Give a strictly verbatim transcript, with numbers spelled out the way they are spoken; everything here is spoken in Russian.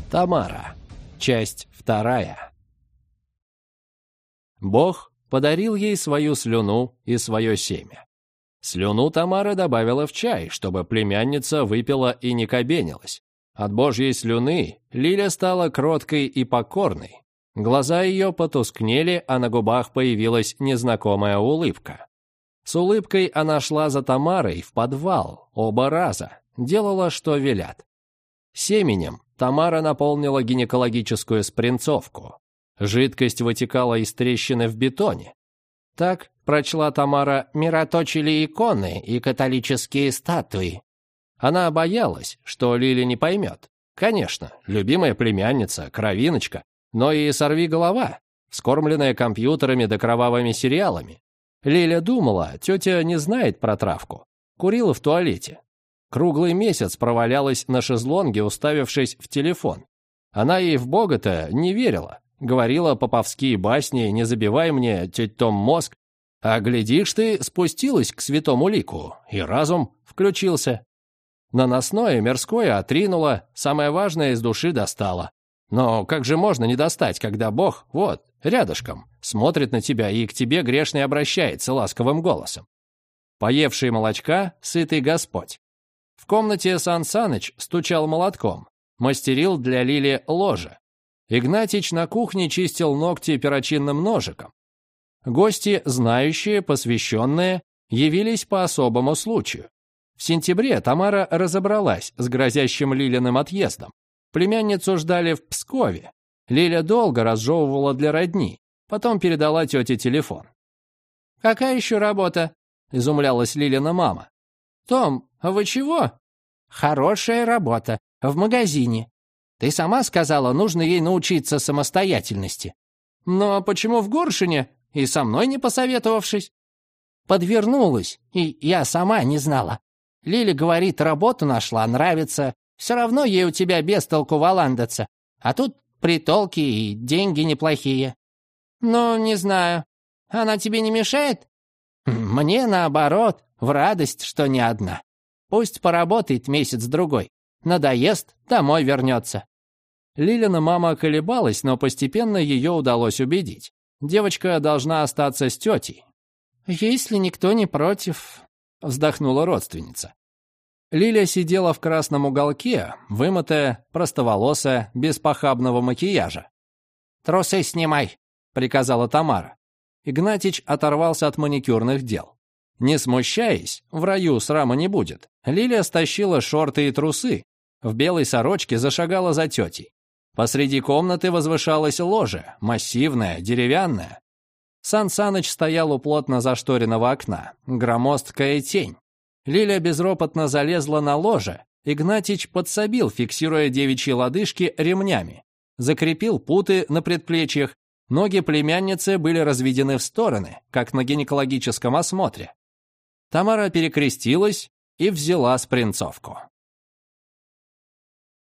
Тамара. Часть вторая. Бог подарил ей свою слюну и свое семя. Слюну Тамара добавила в чай, чтобы племянница выпила и не кабенилась. От Божьей слюны Лиля стала кроткой и покорной. Глаза ее потускнели, а на губах появилась незнакомая улыбка. С улыбкой она шла за Тамарой в подвал оба раза, делала, что велят. Семенем Тамара наполнила гинекологическую спринцовку. Жидкость вытекала из трещины в бетоне. Так прочла Тамара «мироточили иконы и католические статуи». Она боялась, что Лиля не поймет. Конечно, любимая племянница, кровиночка, но и сорвиголова, вскормленная компьютерами да кровавыми сериалами. Лиля думала, тетя не знает про травку. Курила в туалете. Круглый месяц провалялась на шезлонге, уставившись в телефон. Она и в Бога-то не верила. Говорила поповские басни «не забивай мне, тетя Том, мозг». А глядишь ты, спустилась к святому лику, и разум включился. Наносное, мирское отринула, самое важное из души достала. Но как же можно не достать, когда Бог, вот, рядышком, смотрит на тебя и к тебе грешный обращается ласковым голосом? Поевший молочка, сытый Господь. В комнате Сан Саныч стучал молотком, мастерил для Лили ложе. Игнатич на кухне чистил ногти перочинным ножиком. Гости, знающие, посвященные, явились по особому случаю. В сентябре Тамара разобралась с грозящим Лилиным отъездом. Племянницу ждали в Пскове. Лиля долго разжевывала для родни, потом передала тете телефон. «Какая еще работа?» – изумлялась Лилина мама. «Том, а вы чего?» «Хорошая работа. В магазине. Ты сама сказала, нужно ей научиться самостоятельности». «Но почему в Горшине? И со мной не посоветовавшись?» «Подвернулась, и я сама не знала. Лиля говорит, работу нашла, нравится. Все равно ей у тебя без толку валандаться. А тут притолки и деньги неплохие». «Ну, не знаю. Она тебе не мешает?» «Мне, наоборот, в радость, что не одна. Пусть поработает месяц-другой. Надоест, домой вернется». Лилина мама колебалась, но постепенно ее удалось убедить. Девочка должна остаться с тетей. «Если никто не против», — вздохнула родственница. Лиля сидела в красном уголке, вымытая, простоволосая, без похабного макияжа. «Трусы снимай», — приказала Тамара. Игнатич оторвался от маникюрных дел. Не смущаясь, в раю срама не будет, Лиля стащила шорты и трусы, в белой сорочке зашагала за тетей. Посреди комнаты возвышалось ложе, массивное, деревянное. Сан Саныч стоял у плотно зашторенного окна, громоздкая тень. Лиля безропотно залезла на ложе, Игнатич подсобил, фиксируя девичьи лодыжки ремнями. Закрепил путы на предплечьях, ноги племянницы были разведены в стороны, как на гинекологическом осмотре. Тамара перекрестилась и взяла спринцовку.